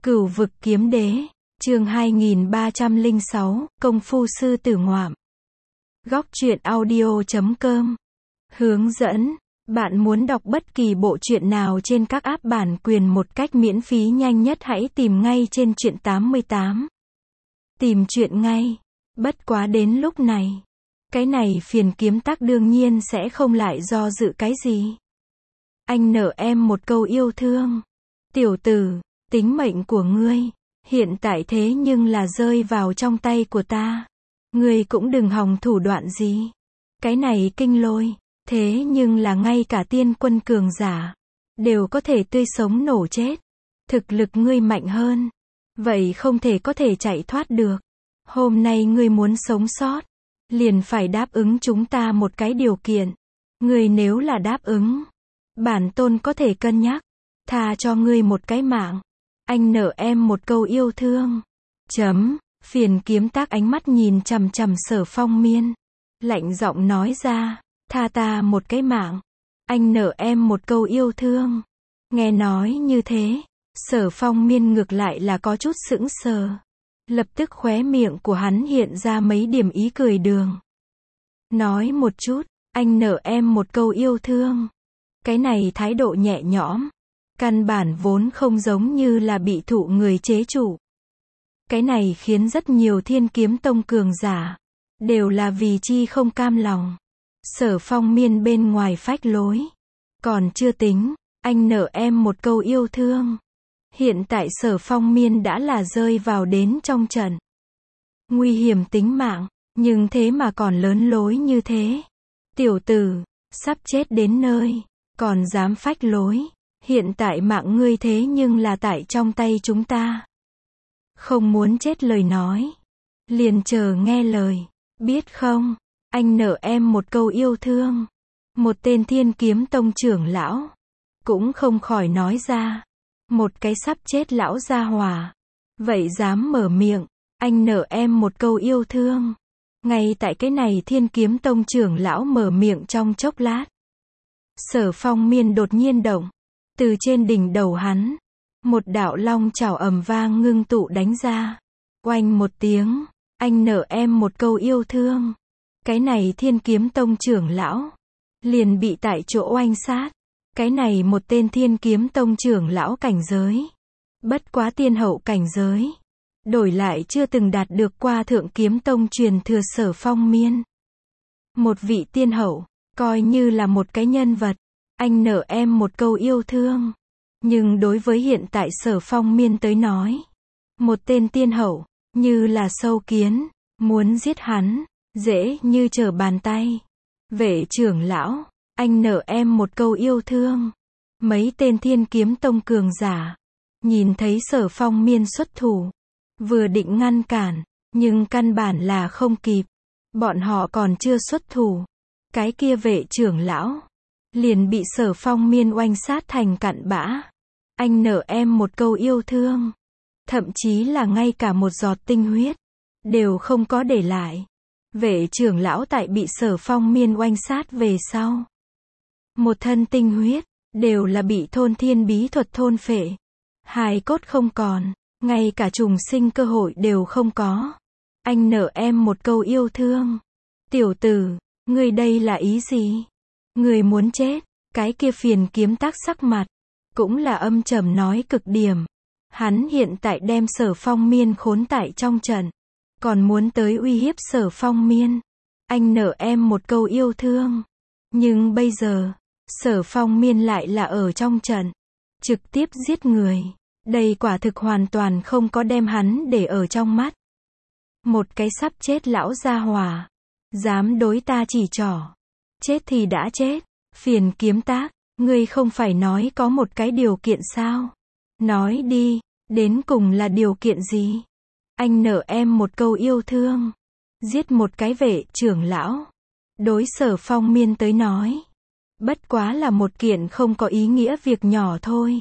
Cửu vực kiếm đế, chương 2306, công phu sư tử ngoạm. Góc truyện audio.com. Hướng dẫn, bạn muốn đọc bất kỳ bộ truyện nào trên các app bản quyền một cách miễn phí nhanh nhất hãy tìm ngay trên truyện 88. Tìm truyện ngay. Bất quá đến lúc này, cái này phiền kiếm tắc đương nhiên sẽ không lại do dự cái gì. Anh nợ em một câu yêu thương. Tiểu tử, tính mệnh của ngươi, hiện tại thế nhưng là rơi vào trong tay của ta. Ngươi cũng đừng hòng thủ đoạn gì. Cái này kinh lôi, thế nhưng là ngay cả tiên quân cường giả, đều có thể tươi sống nổ chết. Thực lực ngươi mạnh hơn, vậy không thể có thể chạy thoát được. Hôm nay ngươi muốn sống sót, liền phải đáp ứng chúng ta một cái điều kiện. Ngươi nếu là đáp ứng, bản tôn có thể cân nhắc, tha cho ngươi một cái mạng. Anh nợ em một câu yêu thương. Phiền kiếm tác ánh mắt nhìn chằm chằm Sở Phong Miên, lạnh giọng nói ra, tha ta một cái mạng. Anh nợ em một câu yêu thương. Nghe nói như thế, Sở Phong Miên ngược lại là có chút sững sờ. Lập tức khóe miệng của hắn hiện ra mấy điểm ý cười đường. Nói một chút, anh nợ em một câu yêu thương. Cái này thái độ nhẹ nhõm, căn bản vốn không giống như là bị thụ người chế trụ. Cái này khiến rất nhiều Thiên Kiếm Tông cường giả đều là vì chi không cam lòng. Sở Phong Miên bên ngoài phách lối, còn chưa tính, anh nợ em một câu yêu thương. Hiện tại Sở Phong Miên đã là rơi vào đến trong trận. Nguy hiểm tính mạng, nhưng thế mà còn lớn lối như thế. Tiểu tử, sắp chết đến nơi, còn dám phách lối. Hiện tại mạng ngươi thế nhưng là tại trong tay chúng ta. Không muốn chết lời nói, liền chờ nghe lời, biết không? Anh nợ em một câu yêu thương. Một tên Thiên Kiếm Tông trưởng lão cũng không khỏi nói ra. Một cái sắp chết lão gia hỏa, vậy dám mở miệng, anh nợ em một câu yêu thương. Ngay tại cái này Thiên Kiếm Tông trưởng lão mở miệng trong chốc lát, Sở Phong Miên đột nhiên động, từ trên đỉnh đầu hắn, một đạo long chảo ầm vang ngưng tụ đánh ra. Oanh một tiếng, anh nợ em một câu yêu thương. Cái này Thiên Kiếm Tông trưởng lão liền bị tại chỗ oanh sát. Cái này một tên Thiên Kiếm Tông trưởng lão cảnh giới, bất quá tiên hậu cảnh giới, đổi lại chưa từng đạt được qua Thượng Kiếm Tông truyền thừa Sở Phong Miên. Một vị tiên hậu, coi như là một cái nhân vật. Anh nợ em một câu yêu thương. Nhưng đối với hiện tại Sở Phong Miên tới nói, một tên tiên hậu, như là sâu kiến, muốn giết hắn, dễ như trở bàn tay. Vệ trưởng lão, anh nợ em một câu yêu thương. Mấy tên Thiên Kiếm Tông cường giả, nhìn thấy Sở Phong Miên xuất thủ, vừa định ngăn cản, nhưng căn bản là không kịp. Bọn họ còn chưa xuất thủ, cái kia vệ trưởng lão liền bị Sở Phong Miên oanh sát thành cặn bã. Anh nợ em một câu yêu thương, thậm chí là ngay cả một giọt tinh huyết đều không có để lại. Vệ trưởng lão tại bị Sở Phong Miên oanh sát về sau, một thân tinh huyết đều là bị thôn thiên bí thuật thôn phệ, hài cốt không còn, ngay cả trùng sinh cơ hội đều không có. Anh nợ em một câu yêu thương. Tiểu tử, ngươi đây là ý gì? Ngươi muốn chết? Cái kia phiền kiếm tác sắc mặt cũng là âm trầm nói cực điểm. Hắn hiện tại đem Sở Phong Miên khốn tại trong trận, còn muốn tới uy hiếp Sở Phong Miên. Anh nợ em một câu yêu thương. Nhưng bây giờ, Sở Phong Miên lại là ở trong trận, trực tiếp giết người. Đây quả thực hoàn toàn không có đem hắn để ở trong mắt. Một cái sắp chết lão gia hỏa, dám đối ta chỉ trỏ. Chết thì đã chết. Phiền kiếm tác, ngươi không phải nói có một cái điều kiện sao? Nói đi, đến cùng là điều kiện gì? Anh nợ em một câu yêu thương. Giết một cái vệ trưởng lão, đối Sở Phong Miên tới nói, bất quá là một kiện không có ý nghĩa việc nhỏ thôi.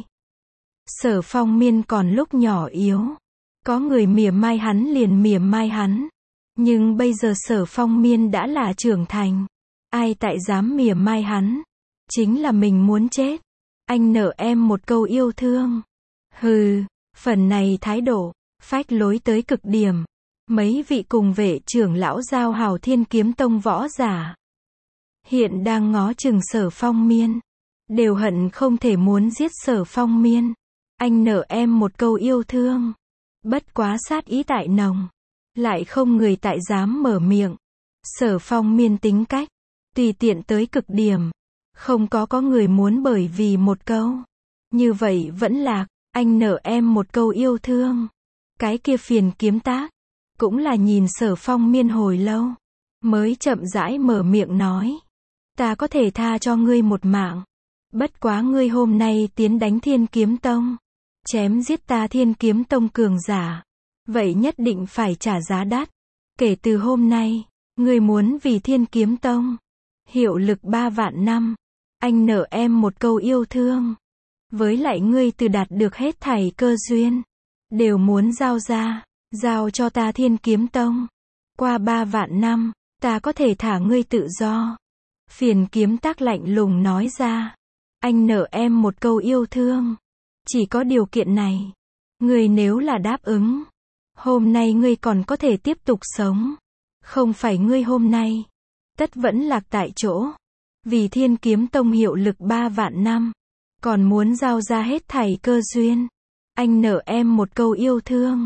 Sở Phong Miên còn lúc nhỏ yếu, có người mỉa mai hắn liền mỉa mai hắn. Nhưng bây giờ Sở Phong Miên đã là trưởng thành, ai tại dám mỉa mai hắn? Chính là mình muốn chết. Anh nợ em một câu yêu thương. Hừ, Phần này thái độ, phách lối tới cực điểm. Mấy vị cùng vệ trưởng lão giao hào Thiên Kiếm Tông võ giả hiện đang ngó chừng Sở Phong Miên, đều hận không thể muốn giết Sở Phong Miên. Anh nợ em một câu yêu thương, bất quá sát ý tại nồng, lại không người tại dám mở miệng. Sở Phong Miên tính cách tùy tiện tới cực điểm, không có người muốn bởi vì một câu như vậy vẫn lạc. Anh nợ em một câu yêu thương. Cái kia Phiền Kiếm Tác cũng là nhìn Sở Phong Miên hồi lâu, mới chậm rãi mở miệng nói, ta có thể tha cho ngươi một mạng, bất quá ngươi hôm nay tiến đánh Thiên Kiếm Tông, chém giết ta Thiên Kiếm Tông cường giả, vậy nhất định phải trả giá đắt. Kể từ hôm nay, ngươi muốn vì Thiên Kiếm Tông hiệu lực 3 vạn năm. Anh nợ em một câu yêu thương. Với lại ngươi từ đạt được hết thảy cơ duyên, đều muốn giao ra, giao cho ta Thiên Kiếm Tông. Qua 3 vạn năm, ta có thể thả ngươi tự do. Phiền Kiếm Tác lạnh lùng nói ra, anh nợ em một câu yêu thương. Chỉ có điều kiện này, ngươi nếu là đáp ứng, hôm nay ngươi còn có thể tiếp tục sống. Không phải ngươi hôm nay tất vẫn lạc tại chỗ, vì Thiên Kiếm Tông hiệu lực 3 vạn năm, còn muốn giao ra hết thảy cơ duyên. Anh nợ em một câu yêu thương.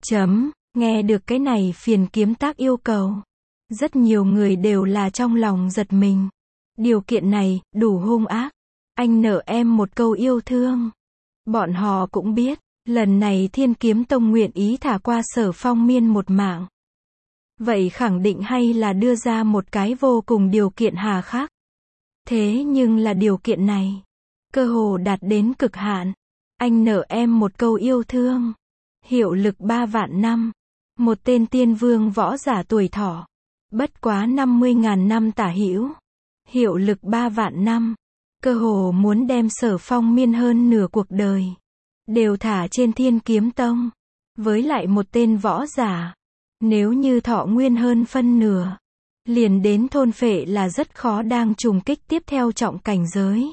Nghe được cái này Phiền Kiếm Tác yêu cầu, rất nhiều người đều là trong lòng giật mình. Điều kiện này đủ hung ác. Anh nợ em một câu yêu thương. Bọn họ cũng biết, lần này Thiên Kiếm Tông nguyện ý thả qua Sở Phong Miên một mạng, vậy khẳng định hay là đưa ra một cái vô cùng điều kiện hà khắc. Thế nhưng là điều kiện này, cơ hồ đạt đến cực hạn. Anh nợ em một câu yêu thương. Hiệu lực 3 vạn năm. Một tên tiên vương võ giả tuổi thọ bất quá 50.000 năm tả hữu. Hiệu lực 3 vạn năm. Cơ hồ muốn đem Sở Phong Miên hơn nửa cuộc đời đều thả trên Thiên Kiếm Tông. Với lại một tên võ giả, nếu như thọ nguyên hơn phân nửa, liền đến thôn phệ là rất khó đang trùng kích tiếp theo trọng cảnh giới.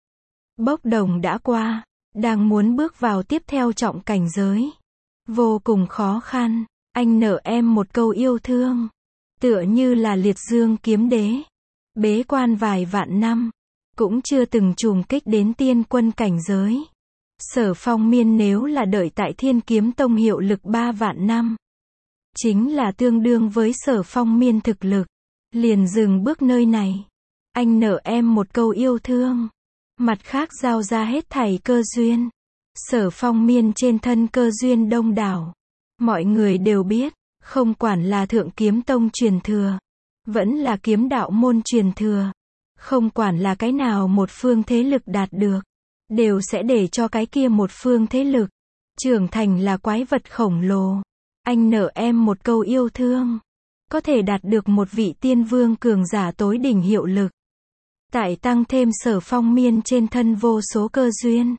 Bốc đồng đã qua, đang muốn bước vào tiếp theo trọng cảnh giới, vô cùng khó khăn. Anh nợ em một câu yêu thương. Tựa như là Liệt Dương Kiếm Đế, bế quan vài vạn năm, cũng chưa từng trùng kích đến tiên quân cảnh giới. Sở Phong Miên nếu là đợi tại Thiên Kiếm Tông hiệu lực 3 vạn năm, chính là tương đương với Sở Phong Miên thực lực. Liền dừng bước nơi này. Anh nợ em một câu yêu thương. Mặt khác giao ra hết thảy cơ duyên. Sở Phong Miên trên thân cơ duyên đông đảo. Mọi người đều biết, không quản là Thượng Kiếm Tông truyền thừa, vẫn là kiếm đạo môn truyền thừa, không quản là cái nào một phương thế lực đạt được, đều sẽ để cho cái kia một phương thế lực trưởng thành là quái vật khổng lồ. Anh nợ em một câu yêu thương. Có thể đạt được một vị tiên vương cường giả tối đỉnh hiệu lực. Tại tăng thêm Sở Phong Miên trên thân vô số cơ duyên.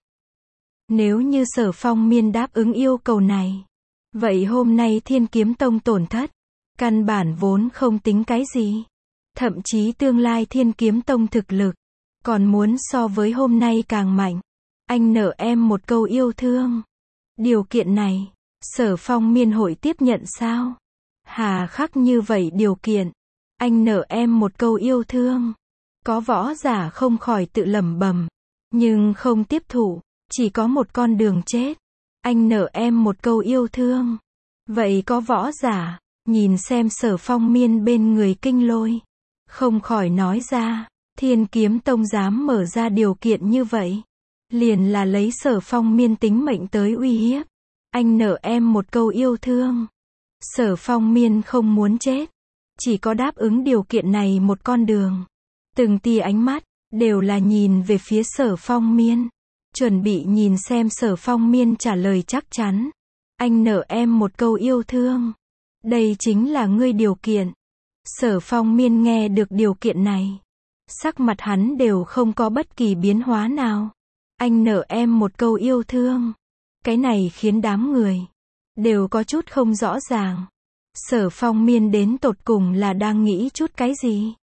Nếu như Sở Phong Miên đáp ứng yêu cầu này, vậy hôm nay Thiên Kiếm Tông tổn thất, căn bản vốn không tính cái gì. Thậm chí tương lai Thiên Kiếm Tông thực lực, còn muốn so với hôm nay càng mạnh. Anh nợ em một câu yêu thương. Điều kiện này, Sở Phong Miên hội tiếp nhận sao? Hà khắc như vậy điều kiện. Anh nợ em một câu yêu thương. Có võ giả không khỏi tự lẩm bẩm, nhưng không tiếp thụ, chỉ có một con đường chết. Anh nợ em một câu yêu thương. Vậy có võ giả, nhìn xem Sở Phong Miên bên người Kinh Lôi, không khỏi nói ra, Thiên Kiếm Tông dám mở ra điều kiện như vậy, liền là lấy Sở Phong Miên tính mệnh tới uy hiếp. Anh nợ em một câu yêu thương. Sở Phong Miên không muốn chết, chỉ có đáp ứng điều kiện này một con đường. Từng tia ánh mắt đều là nhìn về phía Sở Phong Miên, chuẩn bị nhìn xem Sở Phong Miên trả lời chắc chắn. Anh nợ em một câu yêu thương. Đây chính là ngươi điều kiện. Sở Phong Miên nghe được điều kiện này, sắc mặt hắn đều không có bất kỳ biến hóa nào. Anh nợ em một câu yêu thương. Cái này khiến đám người đều có chút không rõ ràng. Sở Phong Miên đến tột cùng là đang nghĩ chút cái gì?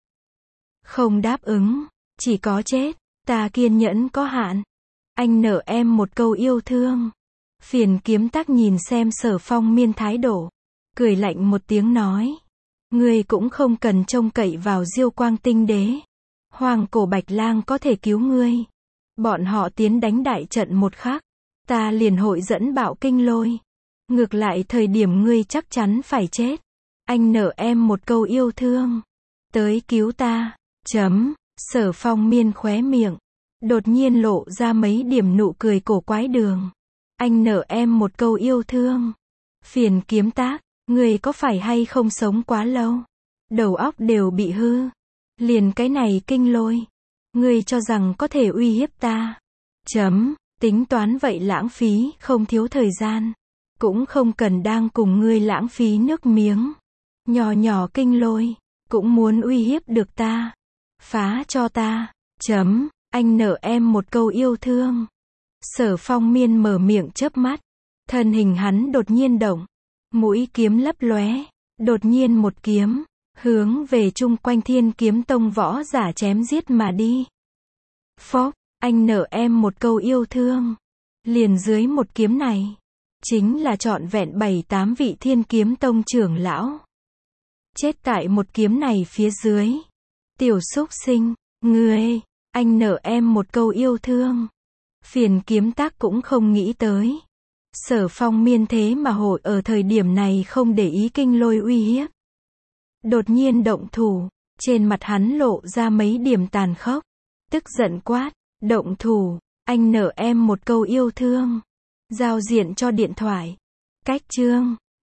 Không đáp ứng, chỉ có chết. Ta kiên nhẫn có hạn. Anh nợ em một câu yêu thương. Phiền Kiếm Tác nhìn xem Sở Phong Miên thái độ, cười lạnh một tiếng nói. Ngươi cũng không cần trông cậy vào Diêu Quang Tinh Đế. Hoàng Cổ Bạch Lang có thể cứu ngươi. Bọn họ tiến đánh đại trận một khắc, ta liền hội dẫn bạo kinh lôi. Ngược lại thời điểm ngươi chắc chắn phải chết. Anh nợ em một câu yêu thương. Tới cứu ta. Sở Phong Miên khóe miệng. Đột nhiên lộ ra mấy điểm nụ cười cổ quái đường. Anh nợ em một câu yêu thương. Phiền Kiếm Tác, ngươi có phải hay không sống quá lâu? Đầu óc đều bị hư. Liền cái này kinh lôi. Ngươi cho rằng có thể uy hiếp ta. Tính toán vậy lãng phí không thiếu thời gian. Cũng không cần đang cùng ngươi lãng phí nước miếng. Nhỏ nhỏ kinh lôi. Cũng muốn uy hiếp được ta. Phá cho ta. Anh nợ em một câu yêu thương. Sở Phong Miên mở miệng chớp mắt. Thân hình hắn đột nhiên động. Mũi kiếm lấp lóe. Đột nhiên một kiếm. Hướng về chung quanh Thiên Kiếm Tông võ giả chém giết mà đi. Phốc, anh nợ em một câu yêu thương. Liền dưới một kiếm này. Chính là trọn vẹn 7-8 vị Thiên Kiếm Tông trưởng lão. Chết tại một kiếm này phía dưới. Tiểu súc sinh, ngươi, anh nợ em một câu yêu thương. Phiền Kiếm Tác cũng không nghĩ tới. Sở Phong Miên thế mà hội ở thời điểm này không để ý kinh lôi uy hiếp. Đột nhiên động thủ, trên mặt hắn lộ ra mấy điểm tàn khốc. Tức giận quát, động thủ, anh nợ em một câu yêu thương. Giao diện cho điện thoại. Cách chương.